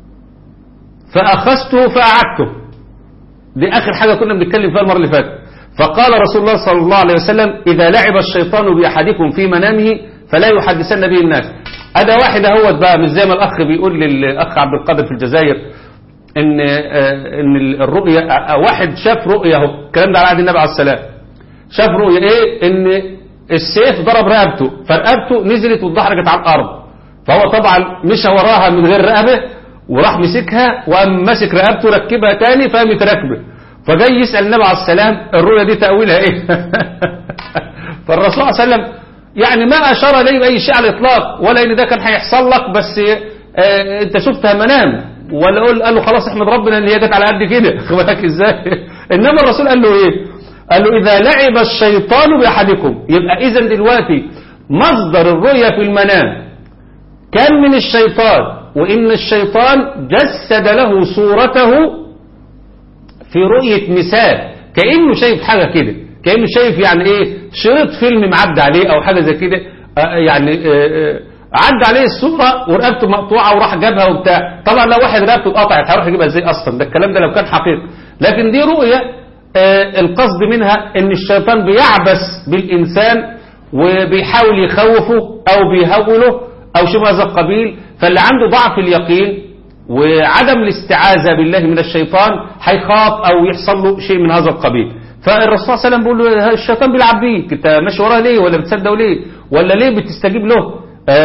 فأخذته فأعدته. دي آخر حاجة كنا بنتكلم فيها المرة اللي فاتت. فقال رسول الله صلى الله عليه وسلم: إذا لعب الشيطان بأحدكم في منامه فلا يحدثن به الناس. هذا واحد اهوت بقى، مش زي ما الأخ بيقول للأخ عبد القادر في الجزائر إن الرؤية، واحد شاف رؤية اهو، الكلام ده على عهد النبي عليه السلام، شاف رؤية إيه؟ إن السيف ضرب رقبته فرقبته نزلت واتدحرجت على الأرض، فهو طبعا مشى وراها من غير رقبة وراح مسكها وقام ماسك رقبته ركبها تاني فقامت راكبه، فجاي يسأل النبي عليه السلام الرؤيا دي تأويلها ايه؟ فالرسول صلى الله عليه وسلم يعني ما أشار إليه بأي شيء على الإطلاق، ولا إن ده كان هيحصل لك بس أنت شفتها منام، ولا قال له خلاص احمد ربنا إن هي جت على قد كده، خد بالك إزاي؟ إنما الرسول قال له إيه؟ قال له: إذا لعب الشيطان بأحدكم. يبقى إذا دلوقتي مصدر الرؤيا في المنام كان من الشيطان، وإن الشيطان جسد له صورته في رؤية مثال، كأنه شايف حاجة كده، كأنه شايف يعني إيه، شريط فيلم معدي عليه او حاجه زي كده، يعني عدى عليه الصوره ورقبته مقطوعه وراح جابها وبتاع. طبعا لو واحد رقبته اتقطعت هيروح يجيبها ازاي اصلا؟ ده الكلام ده لو كان حقيقي. لكن دي رؤيه القصد منها ان الشيطان بيعبث بالانسان وبيحاول يخوفه او بيهوله او شبه هذا القبيل. فاللي عنده ضعف اليقين وعدم الاستعاذة بالله من الشيطان هيخاف او يحصل له شيء من هذا القبيل. فالرسول صلى الله عليه وسلم بيقول له الشيطان بيلعب بيك، انت ماشي وراه ليه؟ ولا بتصدقه ليه؟ ولا ليه بتستجيب له؟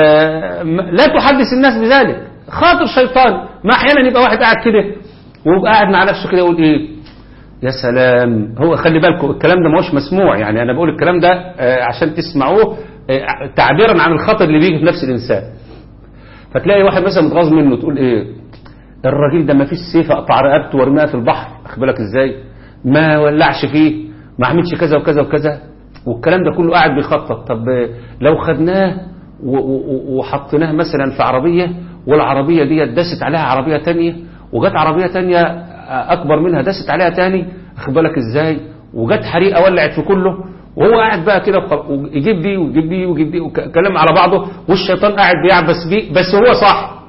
لا تحدث الناس بذلك، خاطر شيطان. ما احيانا يبقى واحد قاعد كده ويبقى قاعد مع نفسه كده يقول ايه يا سلام. هو خلي بالكم الكلام ده ماهوش مسموع، يعني انا بقول الكلام ده عشان تسمعوه تعبيرا عن الخطر اللي بيجي في نفس الانسان. فتلاقي واحد مثلا متغاظ منه تقول ايه الراجل ده ما فيش سيف اقطع رقبته وارميها في البحر، اخد بالك ازاي؟ ما ولعش فيه، ما عملش كذا وكذا وكذا، والكلام ده كله قاعد بيخطط. طب لو خدناه وحطيناه مثلا في عربيه والعربيه دي دست عليها عربيه تانية وجت عربيه تانية اكبر منها دست عليها تاني، اخد بالك ازاي؟ وجت حريقه ولعت في كله، وهو قاعد بقى كده ويجيب دي ويجيب دي ويجيب دي وكلام على بعضه، والشيطان قاعد بيعبس بيه بس هو صح.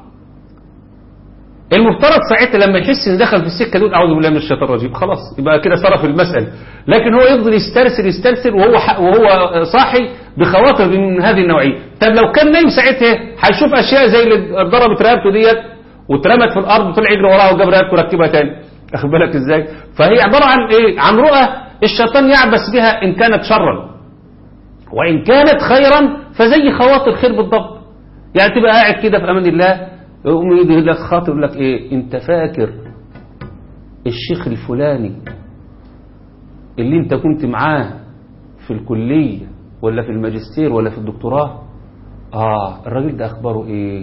المفترض ساعتها لما يحس ان دخل في السكه دول اعوذ بالله من الشيطان الرجيم خلاص يبقى كده صرف المساله. لكن هو يفضل يسترسل وهو صاحي بخواطر من هذه النوعيه. طب لو كان نايم ساعتها هيشوف اشياء زي اللي ضربت رقبته ديت واترمت في الارض وطلع يجري وراها وجاب رقبته وركبها تاني، اخد بالك ازاي؟ فهي عباره عن ايه؟ عن رؤى الشيطان يعبس بها ان كانت شرا، وان كانت خيرا فزي خواطر خير بالضبط. يعني تبقى قاعد كده في امان الله يقوم يدي لك خاطر يقول لك ايه انت فاكر الشيخ الفلاني اللي انت كنت معاه في الكليه ولا في الماجستير ولا في الدكتوراه؟ الراجل ده اخباره ايه؟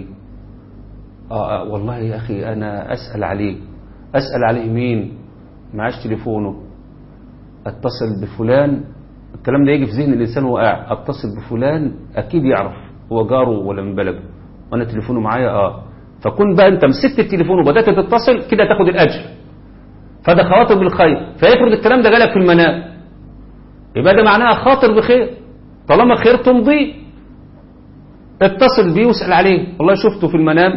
والله يا اخي انا اسال عليه مين؟ معاش تليفونه، اتصل بفلان. الكلام ده يجي في ذهن الانسان وهو قاعد، اتصل بفلان اكيد يعرف هو جاره ولا من بلده وانا تليفونه معايا. فكون بقى انت مسكت التليفون وبدات تتصل كده تاخد الاجر، فده خواطر بالخير. فيفرض الكلام ده جالك في المنام يبقى ده معناها خاطر بخير، طالما خير تمضي اتصل بيه واسال عليه. والله شفته في المنام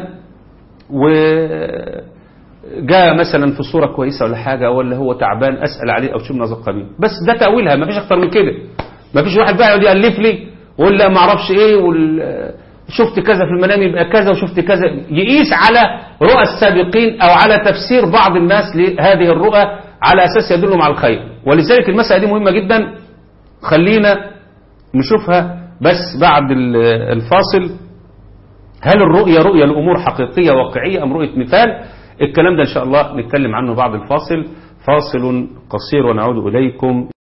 وجاء مثلا في صوره كويسه ولا حاجه ولا هو تعبان اسال عليه او شيء من هذا القبيل. بس ده تاويلها، ما فيش اكتر من كده. ما فيش واحد بقى يقعد يالف لي ولا ما اعرفش ايه شفت كذا في المنام يبقى كذا وشفت كذا، يقيس على رؤى السابقين او على تفسير بعض الناس لهذه الرؤى على اساس يدلهم على الخير. ولذلك المسألة دي مهمة جدا، خلينا نشوفها بس بعد الفاصل. هل الرؤية رؤية الأمور حقيقية واقعية أم رؤية مثال؟ الكلام ده إن شاء الله نتكلم عنه بعد الفاصل. فاصل قصير ونعود إليكم.